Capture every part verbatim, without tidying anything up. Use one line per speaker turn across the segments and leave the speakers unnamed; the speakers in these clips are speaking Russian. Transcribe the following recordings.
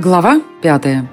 Глава пятая.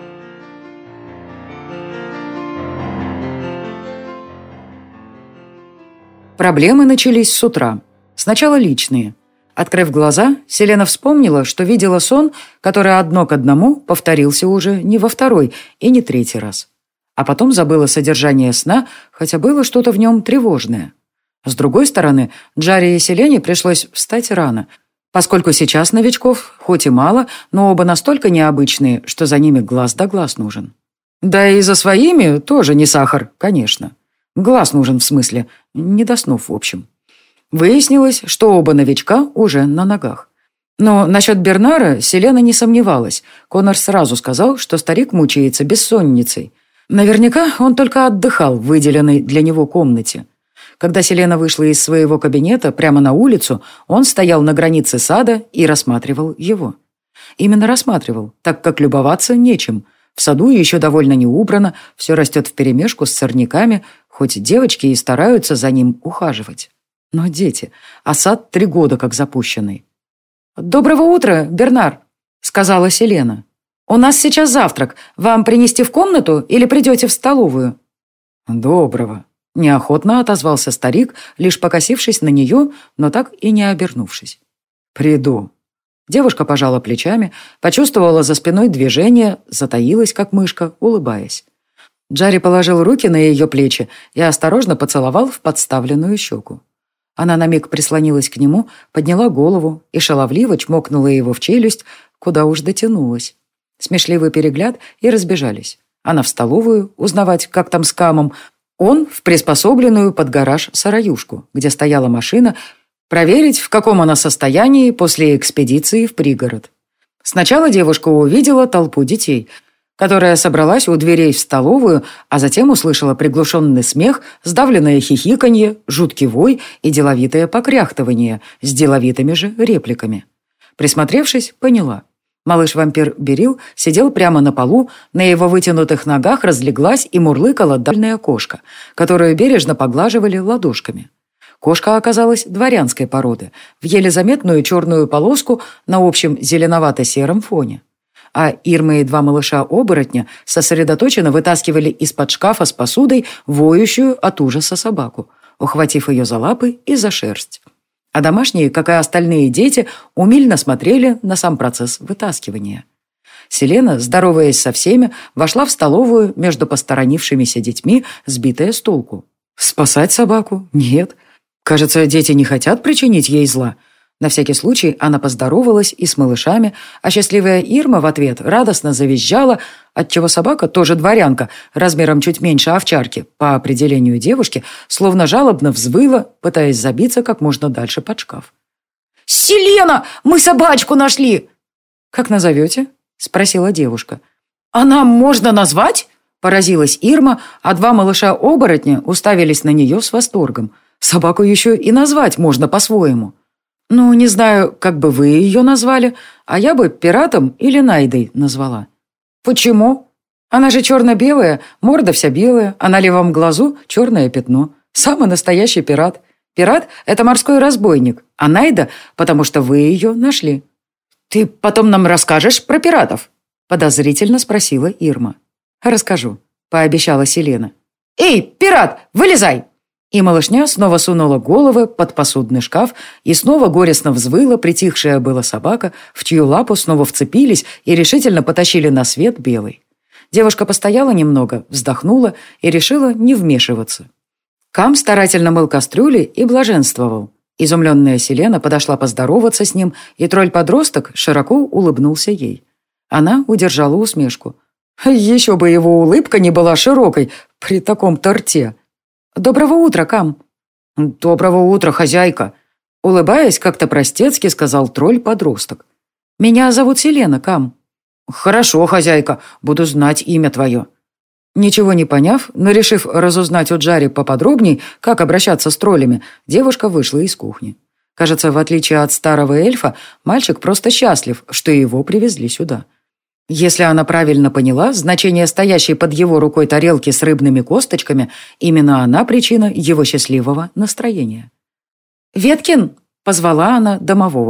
Проблемы начались с утра. Сначала личные. Открыв глаза, Селена вспомнила, что видела сон, который одно к одному повторился уже не во второй и не третий раз. А потом забыла содержание сна, хотя было что-то в нем тревожное. С другой стороны, Джаре и Селене пришлось встать рано, поскольку сейчас новичков, хоть и мало, но оба настолько необычные, что за ними глаз да глаз нужен. Да и за своими тоже не сахар, конечно. Глаз нужен в смысле, не доснув в общем. Выяснилось, что оба новичка уже на ногах. Но насчет Бернара Селена не сомневалась. Конор сразу сказал, что старик мучается бессонницей. Наверняка он только отдыхал в выделенной для него комнате. Когда Селена вышла из своего кабинета прямо на улицу, он стоял на границе сада и рассматривал его. Именно рассматривал, так как любоваться нечем. В саду еще довольно не убрано, все растет вперемешку с сорняками, хоть девочки и стараются за ним ухаживать. Но дети, а сад три года как запущенный. «Доброго утра, Бернар», — сказала Селена. «У нас сейчас завтрак. Вам принести в комнату или придете в столовую?» «Доброго», — неохотно отозвался старик, лишь покосившись на нее, но так и не обернувшись. «Приду». Девушка пожала плечами, почувствовала за спиной движение, затаилась, как мышка, улыбаясь. Джарри положил руки на ее плечи и осторожно поцеловал в подставленную щеку. Она на миг прислонилась к нему, подняла голову и шаловливо чмокнула его в челюсть, куда уж дотянулась. Смешливый перегляд и разбежались. Она в столовую, узнавать, как там с Камом, он в приспособленную под гараж сараюшку, где стояла машина, проверить, в каком она состоянии после экспедиции в пригород. Сначала девушка увидела толпу детей, которая собралась у дверей в столовую, а затем услышала приглушенный смех, сдавленное хихиканье, жуткий вой и деловитое покряхтывание с деловитыми же репликами. Присмотревшись, поняла. Малыш-вампир Берил сидел прямо на полу, на его вытянутых ногах разлеглась и мурлыкала дальняя кошка, которую бережно поглаживали ладошками. Кошка оказалась дворянской породы, в еле заметную черную полоску на общем зеленовато-сером фоне. А Ирма и два малыша-оборотня сосредоточенно вытаскивали из-под шкафа с посудой воющую от ужаса собаку, ухватив ее за лапы и за шерсть. А домашние, как и остальные дети, умильно смотрели на сам процесс вытаскивания. Селена, здороваясь со всеми, вошла в столовую между посторонившимися детьми, сбитая с толку. Спасать собаку? Нет. Кажется, дети не хотят причинить ей зла. На всякий случай она поздоровалась и с малышами, а счастливая Ирма в ответ радостно завизжала, отчего собака, тоже дворянка, размером чуть меньше овчарки, по определению девушки, словно жалобно взвыла, пытаясь забиться как можно дальше под шкаф. «Селена, мы собачку нашли!» «Как назовете?» – спросила девушка. «А нам можно назвать?» – поразилась Ирма, а два малыша-оборотня уставились на нее с восторгом. «Собаку еще и назвать можно по-своему». «Ну, не знаю, как бы вы ее назвали, а я бы пиратом или Найдой назвала». «Почему?» «Она же черно-белая, морда вся белая, а на левом глазу черное пятно. Самый настоящий пират. Пират – это морской разбойник, а Найда – потому что вы ее нашли». «Ты потом нам расскажешь про пиратов?» – подозрительно спросила Ирма. «Расскажу», – пообещала Селена. «Эй, пират, вылезай!» И малышня снова сунула головы под посудный шкаф и снова горестно взвыла притихшая была собака, в чью лапу снова вцепились и решительно потащили на свет белый. Девушка постояла немного, вздохнула и решила не вмешиваться. Кам старательно мыл кастрюли и блаженствовал. Изумленная Селена подошла поздороваться с ним, и тролль-подросток широко улыбнулся ей. Она удержала усмешку. Еще бы его улыбка не была широкой при таком-то рте. «Доброго утра, Кам!» «Доброго утра, хозяйка!» Улыбаясь, как-то простецки сказал тролль-подросток. «Меня зовут Селена, Кам». «Хорошо, хозяйка, буду знать имя твое». Ничего не поняв, но решив разузнать у Джарри поподробней, как обращаться с троллями, девушка вышла из кухни. Кажется, в отличие от старого эльфа, мальчик просто счастлив, что его привезли сюда. Если она правильно поняла, значение стоящей под его рукой тарелки с рыбными косточками, именно она причина его счастливого настроения. «Веткин!» – позвала она домового.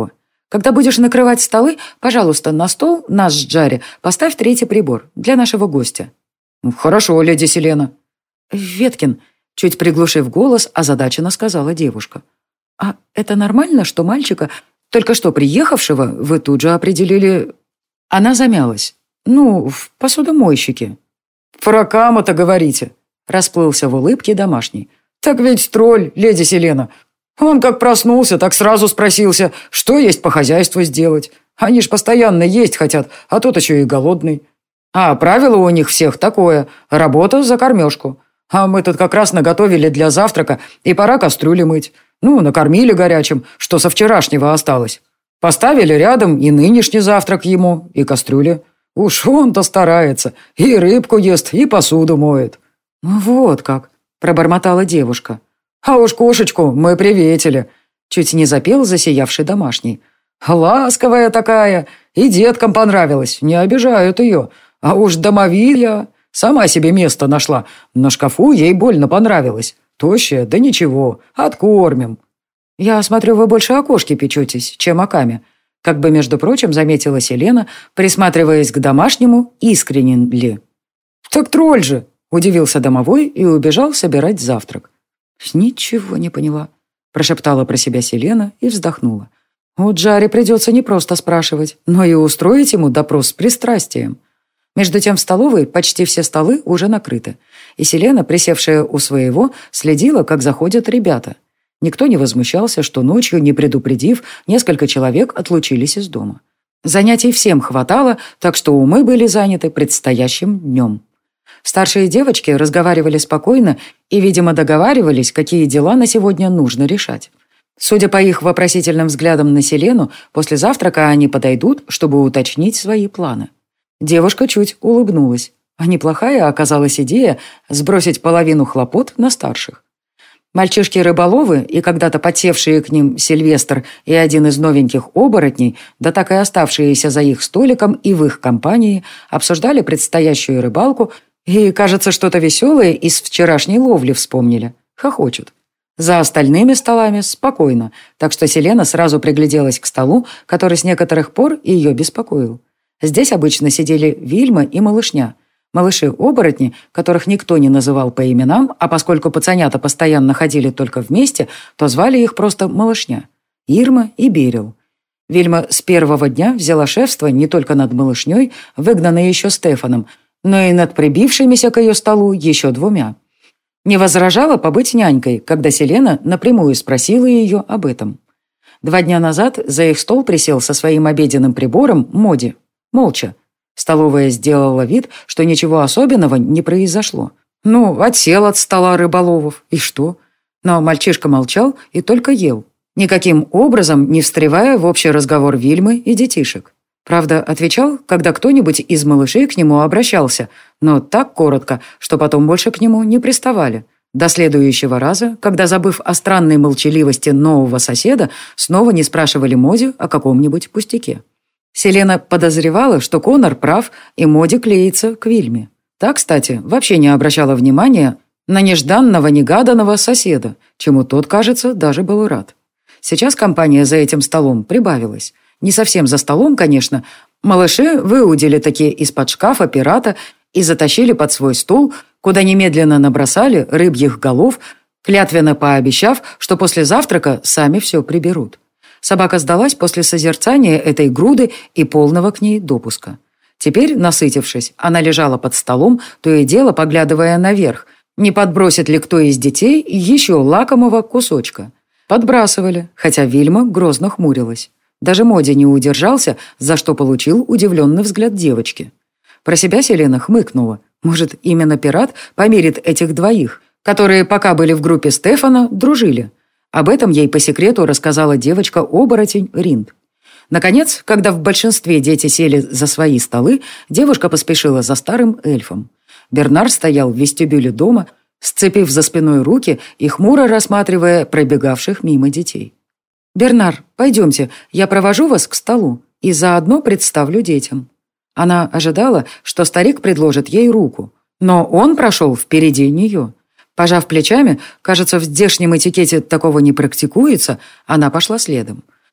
Когда будешь накрывать столы, пожалуйста, на стол наш с Джарри поставь третий прибор для нашего гостя». «Хорошо, леди Селена». «Веткин», чуть приглушив голос, озадаченно сказала девушка. «А это нормально, что мальчика, только что приехавшего, вы тут же определили...» Она замялась. «Ну, в посудомойщике». «Про Кама-то говорите», — расплылся в улыбке домашний. «Так ведь тролль, леди Селена. Он как проснулся, так сразу спросился, что есть по хозяйству сделать. Они ж постоянно есть хотят, а тот еще и голодный. А правило у них всех такое – работа за кормежку. А мы тут как раз наготовили для завтрака, и пора кастрюли мыть. Ну, накормили горячим, что со вчерашнего осталось. Поставили рядом и нынешний завтрак ему, и кастрюли. Уж он-то старается, и рыбку ест, и посуду моет». «Ну вот как», – пробормотала девушка. «А уж кошечку мы приветили», – чуть не запел засиявший домашний. «Ласковая такая, и деткам понравилась, не обижают ее. А уж домовия, сама себе место нашла. На шкафу ей больно понравилось. Тощая, да ничего, откормим». «Я смотрю, вы больше о кошке печетесь, чем о Каме», – как бы, между прочим, заметила Селена, присматриваясь к домашнему, искренен ли. «Так тролль же», – удивился домовой и убежал собирать завтрак. «Ничего не поняла», – прошептала про себя Селена и вздохнула. «У Джарри придется не просто спрашивать, но и устроить ему допрос с пристрастием». Между тем в столовой почти все столы уже накрыты, и Селена, присевшая у своего, следила, как заходят ребята. Никто не возмущался, что ночью, не предупредив, несколько человек отлучились из дома. Занятий всем хватало, так что умы были заняты предстоящим днем. Старшие девочки разговаривали спокойно и, видимо, договаривались, какие дела на сегодня нужно решать. Судя по их вопросительным взглядам на Селену, после завтрака они подойдут, чтобы уточнить свои планы. Девушка чуть улыбнулась. А неплохая оказалась идея сбросить половину хлопот на старших. Мальчишки-рыболовы и когда-то подсевшие к ним Сильвестр и один из новеньких оборотней, да так и оставшиеся за их столиком и в их компании, обсуждали предстоящую рыбалку и, кажется, что-то веселое из вчерашней ловли вспомнили. Хохочут. За остальными столами спокойно, так что Селена сразу пригляделась к столу, который с некоторых пор ее беспокоил. Здесь обычно сидели Вильма и малышня. Малыши-оборотни, которых никто не называл по именам, а поскольку пацанята постоянно ходили только вместе, то звали их просто малышня. Ирма и Берил. Вильма с первого дня взяла шефство не только над малышней, выгнанной еще Стефаном, но и над прибившимися к ее столу еще двумя. Не возражала побыть нянькой, когда Селена напрямую спросила ее об этом. Два дня назад за их стол присел со своим обеденным прибором Моди. Молча. Столовая сделала вид, что ничего особенного не произошло. Ну, отсел от стола рыболовов. И что? Но мальчишка молчал и только ел. Никаким образом не встревая в общий разговор Вильмы и детишек. Правда, отвечал, когда кто-нибудь из малышей к нему обращался, но так коротко, что потом больше к нему не приставали. До следующего раза, когда, забыв о странной молчаливости нового соседа, снова не спрашивали Моди о каком-нибудь пустяке. Селена подозревала, что Конор прав, и Моди клеится к Вильме. Та, кстати, вообще не обращала внимания на нежданного-негаданного соседа, чему тот, кажется, даже был рад. Сейчас компания за этим столом прибавилась. Не совсем за столом, конечно. Малыши выудили такие из-под шкафа пирата и затащили под свой стол, куда немедленно набросали рыбьих голов, клятвенно пообещав, что после завтрака сами все приберут. Собака сдалась после созерцания этой груды и полного к ней допуска. Теперь, насытившись, она лежала под столом, то и дело поглядывая наверх, не подбросит ли кто из детей еще лакомого кусочка. Подбрасывали, хотя Вильма грозно хмурилась. Даже Моди не удержался, за что получил удивленный взгляд девочки. Про себя Селена хмыкнула. Может, именно пират помирит этих двоих, которые, пока были в группе Стефана, дружили. Об этом ей по секрету рассказала девочка-оборотень Ринд. Наконец, когда в большинстве дети сели за свои столы, девушка поспешила за старым эльфом. Бернар стоял в вестибюле дома, сцепив за спиной руки и хмуро рассматривая пробегавших мимо детей. «Бернар, пойдемте, я провожу вас к столу и заодно представлю детям». Она ожидала, что старик предложит ей руку, но он прошел впереди нее. Пожав плечами, кажется, в здешнем этикете такого не практикуется, она пошла следом.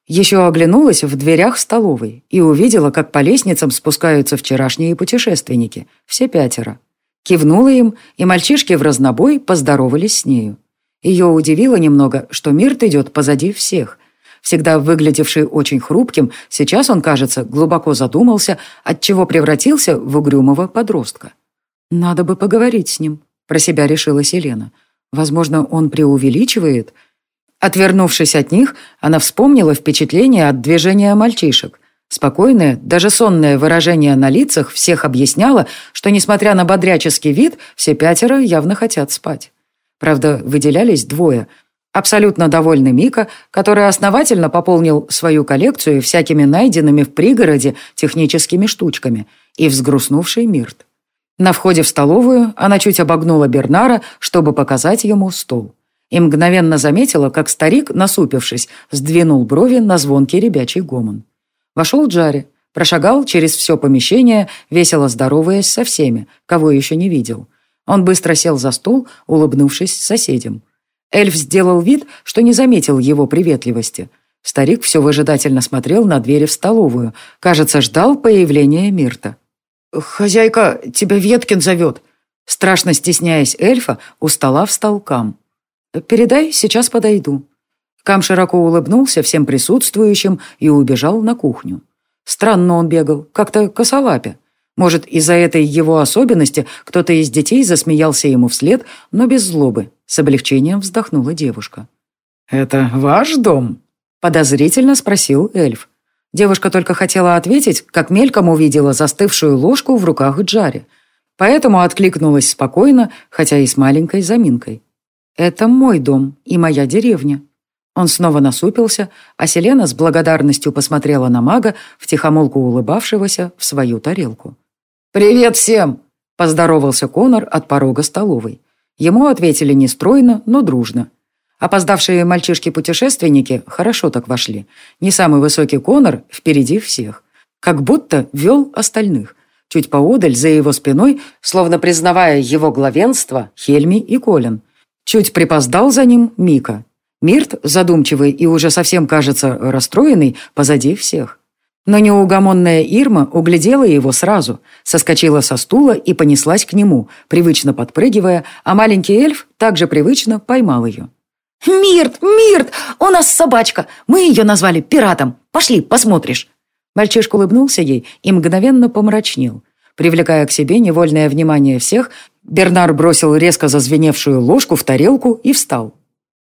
Еще оглянулась в дверях столовой и увидела, как по лестницам спускаются вчерашние путешественники, все пятеро. Кивнула им, и мальчишки в разнобой поздоровались с нею. Ее удивило немного, что Мирт идет позади всех. Всегда выглядевший очень хрупким, сейчас он, кажется, глубоко задумался, отчего превратился в угрюмого подростка. «Надо бы поговорить с ним», — про себя решила Селена. «Возможно, он преувеличивает». Отвернувшись от них, она вспомнила впечатление от движения мальчишек. Спокойное, даже сонное выражение на лицах всех объясняло, что, несмотря на бодряческий вид, все пятеро явно хотят спать. Правда, выделялись двое. Абсолютно довольный Мика, который основательно пополнил свою коллекцию всякими найденными в пригороде техническими штучками, и взгрустнувший Мирт. На входе в столовую она чуть обогнула Бернара, чтобы показать ему стол. И мгновенно заметила, как старик, насупившись, сдвинул брови на звонкий ребячий гомон. Вошел Джарри, прошагал через все помещение, весело здороваясь со всеми, кого еще не видел. Он быстро сел за стол, улыбнувшись соседям. Эльф сделал вид, что не заметил его приветливости. Старик все выжидательно смотрел на двери в столовую, кажется, ждал появления Мирта. «Хозяйка, тебя Веткин зовет!» Страшно стесняясь эльфа, у стола встал Кам. «Передай, сейчас подойду». Кам широко улыбнулся всем присутствующим и убежал на кухню. Странно он бегал, как-то косолапя. Может, из-за этой его особенности кто-то из детей засмеялся ему вслед, но без злобы. С облегчением вздохнула девушка. «Это ваш дом?» – подозрительно спросил эльф. Девушка только хотела ответить, как мельком увидела застывшую ложку в руках Джарри. Поэтому откликнулась спокойно, хотя и с маленькой заминкой. «Это мой дом и моя деревня». Он снова насупился, а Селена с благодарностью посмотрела на мага, втихомолку улыбавшегося в свою тарелку. «Привет всем!» – поздоровался Конор от порога столовой. Ему ответили не стройно, но дружно. Опоздавшие мальчишки-путешественники хорошо так вошли. Не самый высокий Конор впереди всех. Как будто вел остальных. Чуть поодаль, за его спиной, словно признавая его главенство, Хельми и Колин. Чуть припоздал за ним Мика. Мирт, задумчивый и уже совсем, кажется, расстроенный, позади всех. Но неугомонная Ирма углядела его сразу, соскочила со стула и понеслась к нему, привычно подпрыгивая, а маленький эльф также привычно поймал ее.
«Мирт, Мирт, у нас собачка, мы ее назвали пиратом. Пошли, посмотришь».
Мальчишка улыбнулся ей и мгновенно помрачнел. Привлекая к себе невольное внимание всех, Бернар бросил резко зазвеневшую ложку в тарелку и встал.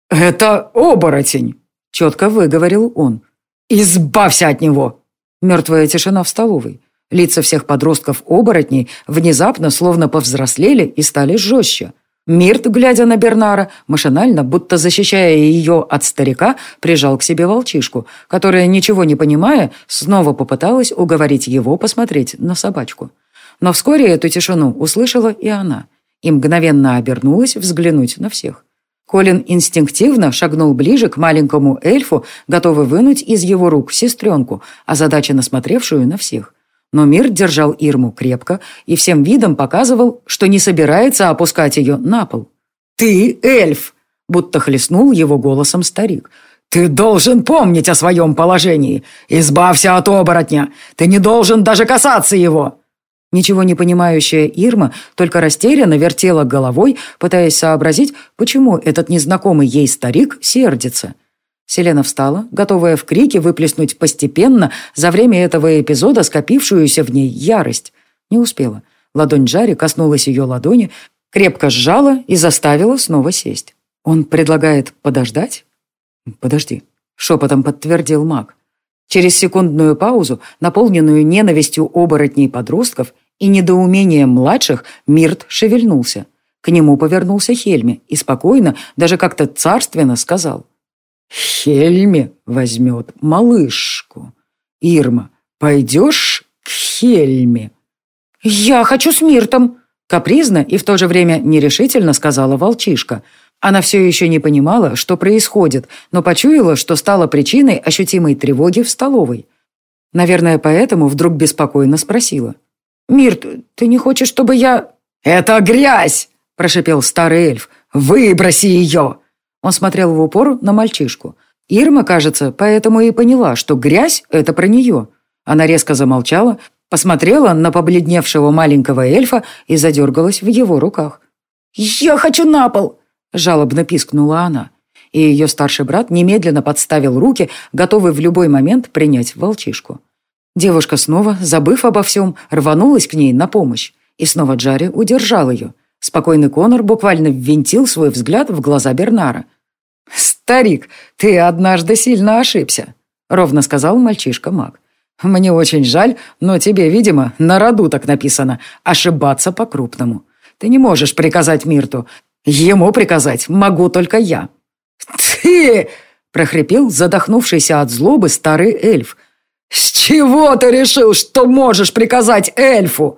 «Это оборотень!» – четко выговорил он. «Избавься от него!» Мертвая тишина в столовой. Лица всех подростков-оборотней внезапно словно повзрослели и стали жестче. Мирт, глядя на Бернара, машинально, будто защищая ее от старика, прижал к себе волчишку, которая, ничего не понимая, снова попыталась уговорить его посмотреть на собачку. Но вскоре эту тишину услышала и она, и мгновенно обернулась взглянуть на всех. Колин инстинктивно шагнул ближе к маленькому эльфу, готовый вынуть из его рук сестренку, озадаченно смотревшую на всех. Но Мирт держал Ирму крепко и всем видом показывал, что не собирается опускать ее на пол. «Ты эльф!» – будто хлестнул его голосом старик. «Ты должен помнить о своем положении! Избавься от оборотня! Ты не должен даже касаться его!» Ничего не понимающая Ирма только растерянно вертела головой, пытаясь сообразить, почему этот незнакомый ей старик сердится. Селена встала, готовая в крике выплеснуть постепенно за время этого эпизода скопившуюся в ней ярость. Не успела. Ладонь Джарри коснулась ее ладони, крепко сжала и заставила снова сесть. «Он предлагает подождать?» «Подожди», — шепотом подтвердил маг. Через секундную паузу, наполненную ненавистью оборотней подростков и недоумением младших, Мирт шевельнулся. К нему повернулся Хельми и спокойно, даже как-то царственно сказал: «Хельми возьмет малышку. Ирма, пойдешь к Хельми?»
«Я хочу с Миртом», —
капризно и в то же время нерешительно сказала волчишка. Она все еще не понимала, что происходит, но почуяла, что стала причиной ощутимой тревоги в столовой. Наверное, поэтому вдруг беспокойно спросила: «Мирт, ты не хочешь, чтобы я...» «Это грязь!» – прошипел старый эльф. «Выброси ее!» Он смотрел в упор на мальчишку. Ирма, кажется, поэтому и поняла, что грязь — это про нее. Она резко замолчала, посмотрела на побледневшего маленького эльфа и задергалась в его руках.
«Я хочу на пол!» – жалобно пискнула она.
И ее старший брат немедленно подставил руки, готовый в любой момент принять волчишку. Девушка снова, забыв обо всем, рванулась к ней на помощь. И снова Джарри удержал ее. Спокойный Конор буквально ввинтил свой взгляд в глаза Бернара. «Старик, ты однажды сильно ошибся», — ровно сказал мальчишка-маг. «Мне очень жаль, но тебе, видимо, на роду так написано — ошибаться по-крупному. Ты не можешь приказать Мирту. Ему приказать могу только я». «Ты!» — прохрипел задохнувшийся от злобы старый эльф. «С чего ты решил, что можешь приказать эльфу?»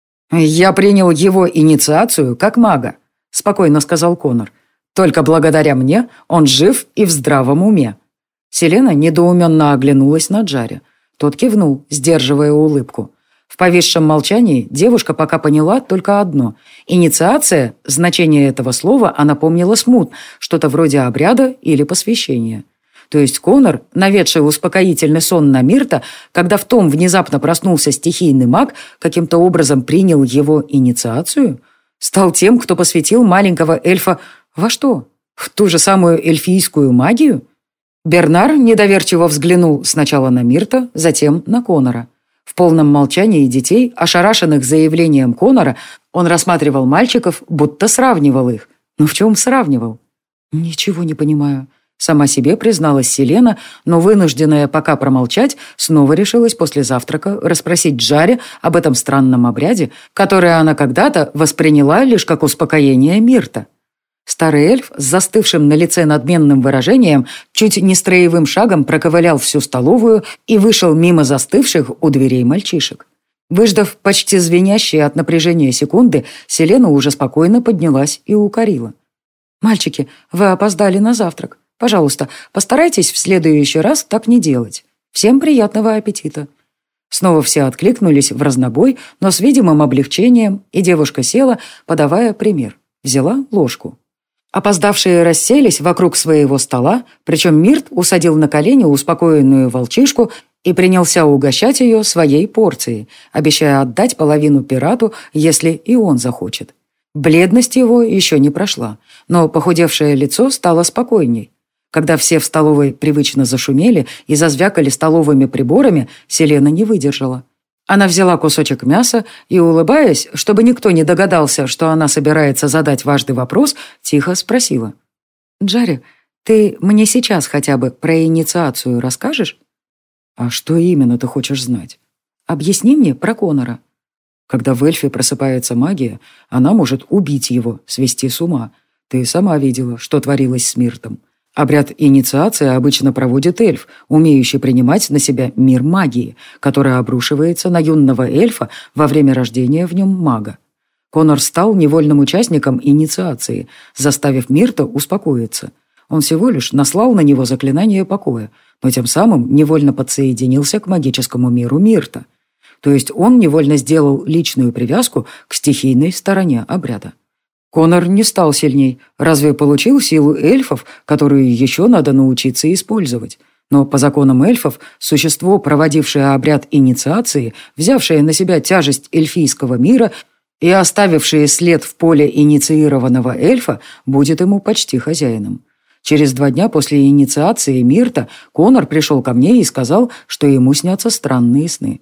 «Я принял его инициацию как мага», — спокойно сказал Конор. «Только благодаря мне он жив и в здравом уме». Селена недоуменно оглянулась на Джарри. Тот кивнул, сдерживая улыбку. В повисшем молчании девушка пока поняла только одно. Инициация, значение этого слова она помнила смутно, что-то вроде обряда или посвящения. То есть Конор, наведший успокоительный сон на Мирта, когда в том внезапно проснулся стихийный маг, каким-то образом принял его инициацию, стал тем, кто посвятил маленького эльфа во что? В ту же самую эльфийскую магию? Бернар недоверчиво взглянул сначала на Мирта, затем на Конора. В полном молчании детей, ошарашенных заявлением Конора, он рассматривал мальчиков, будто сравнивал их. Но в чем сравнивал? «Ничего не понимаю», — сама себе призналась Селена, но, вынужденная пока промолчать, снова решилась после завтрака расспросить Джарри об этом странном обряде, который она когда-то восприняла лишь как успокоение Мирта. Старый эльф с застывшим на лице надменным выражением чуть не строевым шагом проковылял всю столовую и вышел мимо застывших у дверей мальчишек. Выждав почти звенящие от напряжения секунды, Селена уже спокойно поднялась и укорила. «Мальчики, вы опоздали на завтрак. Пожалуйста, постарайтесь в следующий раз так не делать. Всем приятного аппетита». Снова все откликнулись в разнобой, но с видимым облегчением, и девушка села, подавая пример. Взяла ложку. Опоздавшие расселись вокруг своего стола, причем Мирт усадил на колени успокоенную волчишку и принялся угощать ее своей порцией, обещая отдать половину пирату, если и он захочет. Бледность его еще не прошла, но похудевшее лицо стало спокойней. Когда все в столовой привычно зашумели и зазвякали столовыми приборами, Селена не выдержала. Она взяла кусочек мяса и, улыбаясь, чтобы никто не догадался, что она собирается задать важный вопрос, тихо спросила. «Джарри, ты мне сейчас хотя бы про инициацию расскажешь?» «А что именно ты хочешь знать?» «Объясни мне про Конора». «Когда в эльфе просыпается магия, она может убить его, свести с ума. Ты сама видела, что творилось с Миртом. Обряд инициации обычно проводит эльф, умеющий принимать на себя мир магии, который обрушивается на юного эльфа во время рождения в нем мага. Конор стал невольным участником инициации, заставив Мирта успокоиться. Он всего лишь наслал на него заклинание покоя, но тем самым невольно подсоединился к магическому миру Мирта. То есть он невольно сделал личную привязку к стихийной стороне обряда. Конор не стал сильней, разве получил силу эльфов, которую еще надо научиться использовать. Но по законам эльфов, существо, проводившее обряд инициации, взявшее на себя тяжесть эльфийского мира и оставившее след в поле инициированного эльфа, будет ему почти хозяином. Через два дня после инициации Мирта Конор пришел ко мне и сказал, что ему снятся странные сны.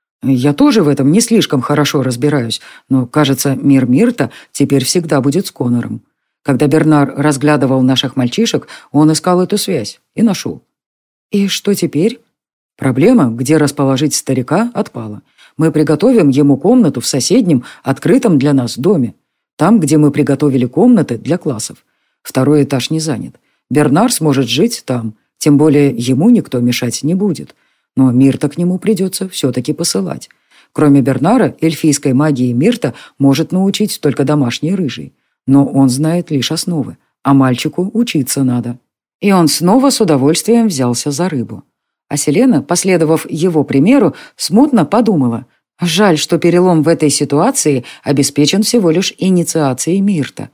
Я тоже в этом не слишком хорошо разбираюсь, но, кажется, мир Мирта теперь всегда будет с Конором. Когда Бернар разглядывал наших мальчишек, он искал эту связь и нашел. И что теперь? Проблема, где расположить старика, отпала. Мы приготовим ему комнату в соседнем, открытом для нас доме. Там, где мы приготовили комнаты для классов. Второй этаж не занят. Бернар сможет жить там, тем более ему никто мешать не будет. Но Мирта к нему придется все-таки посылать. Кроме Бернара, эльфийской магии Мирта может научить только домашний рыжий. Но он знает лишь основы, а мальчику учиться надо. И он снова с удовольствием взялся за рыбу. А Селена, последовав его примеру, смутно подумала. Жаль, что перелом в этой ситуации обеспечен всего лишь инициацией Мирта.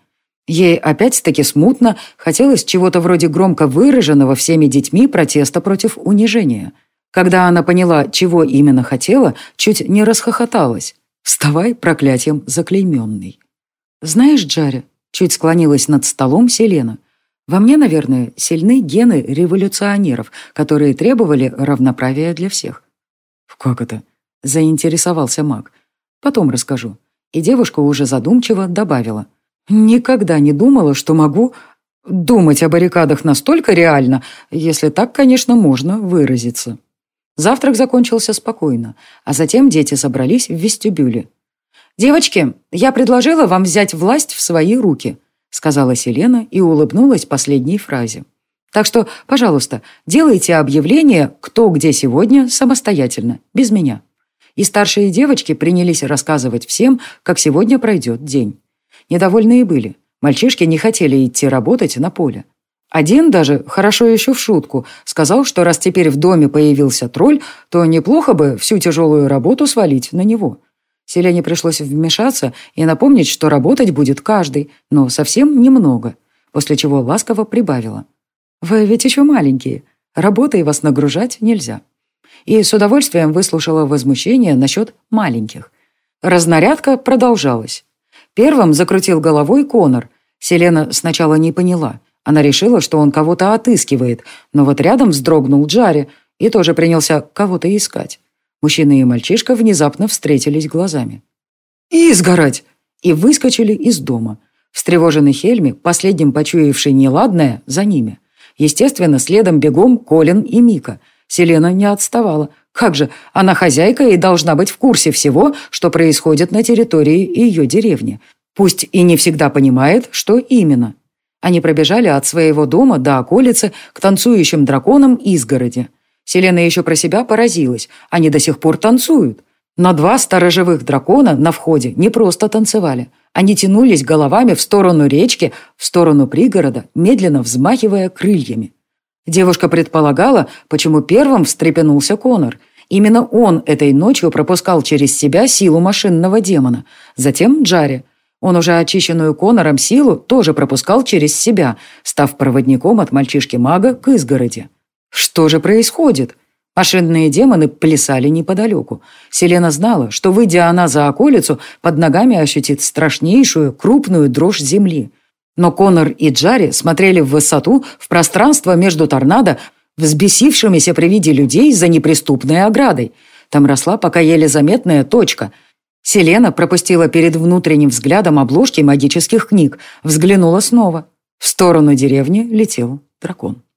Ей опять-таки смутно хотелось чего-то вроде громко выраженного всеми детьми протеста против унижения. Когда она поняла, чего именно хотела, чуть не расхохоталась. «Вставай, проклятием заклейменный». «Знаешь, Джарри», — чуть склонилась над столом Селена, «во мне, наверное, сильны гены революционеров, которые требовали равноправия для всех». «Как это?» — заинтересовался маг. «Потом расскажу». И девушка уже задумчиво добавила. «Никогда не думала, что могу думать о баррикадах настолько реально, если так, конечно, можно выразиться». Завтрак закончился спокойно, а затем дети собрались в вестибюле. «Девочки, я предложила вам взять власть в свои руки», сказала Селена и улыбнулась последней фразе. «Так что, пожалуйста, делайте объявление, кто где сегодня, самостоятельно, без меня». И старшие девочки принялись рассказывать всем, как сегодня пройдет день. Недовольные были. Мальчишки не хотели идти работать на поле. Один даже, хорошо еще в шутку, сказал, что раз теперь в доме появился тролль, то неплохо бы всю тяжелую работу свалить на него. Селене пришлось вмешаться и напомнить, что работать будет каждый, но совсем немного, после чего ласково прибавила. «Вы ведь еще маленькие, работой вас нагружать нельзя». И с удовольствием выслушала возмущение насчет маленьких. Разнарядка продолжалась. Первым закрутил головой Конор. Селена сначала не поняла. Она решила, что он кого-то отыскивает, но вот рядом вздрогнул Джарри и тоже принялся кого-то искать. Мужчина и мальчишка внезапно встретились глазами. «Изгородь!» И выскочили из дома. Встревоженный Хельми, последним почуявший неладное, за ними. Естественно, следом бегом Колин и Мика. Селена не отставала. Как же, она хозяйка и должна быть в курсе всего, что происходит на территории ее деревни. Пусть и не всегда понимает, что именно. Они пробежали от своего дома до околицы к танцующим драконам изгороди. Селена еще про себя поразилась. Они до сих пор танцуют. Но два сторожевых дракона на входе не просто танцевали. Они тянулись головами в сторону речки, в сторону пригорода, медленно взмахивая крыльями. Девушка предполагала, почему первым встрепенулся Конор. Именно он этой ночью пропускал через себя силу машинного демона. Затем Джарри. Он уже очищенную Конором силу тоже пропускал через себя, став проводником от мальчишки-мага к изгороди. Что же происходит? Машинные демоны плясали неподалеку. Селена знала, что, выйдя она за околицу, под ногами ощутит страшнейшую, крупную дрожь земли. Но Конор и Джарри смотрели в высоту, в пространство между торнадо, взбесившимися при виде людей за неприступной оградой. Там росла пока еле заметная точка. Селена пропустила перед внутренним взглядом обложки магических книг, взглянула снова. В сторону деревни летел дракон.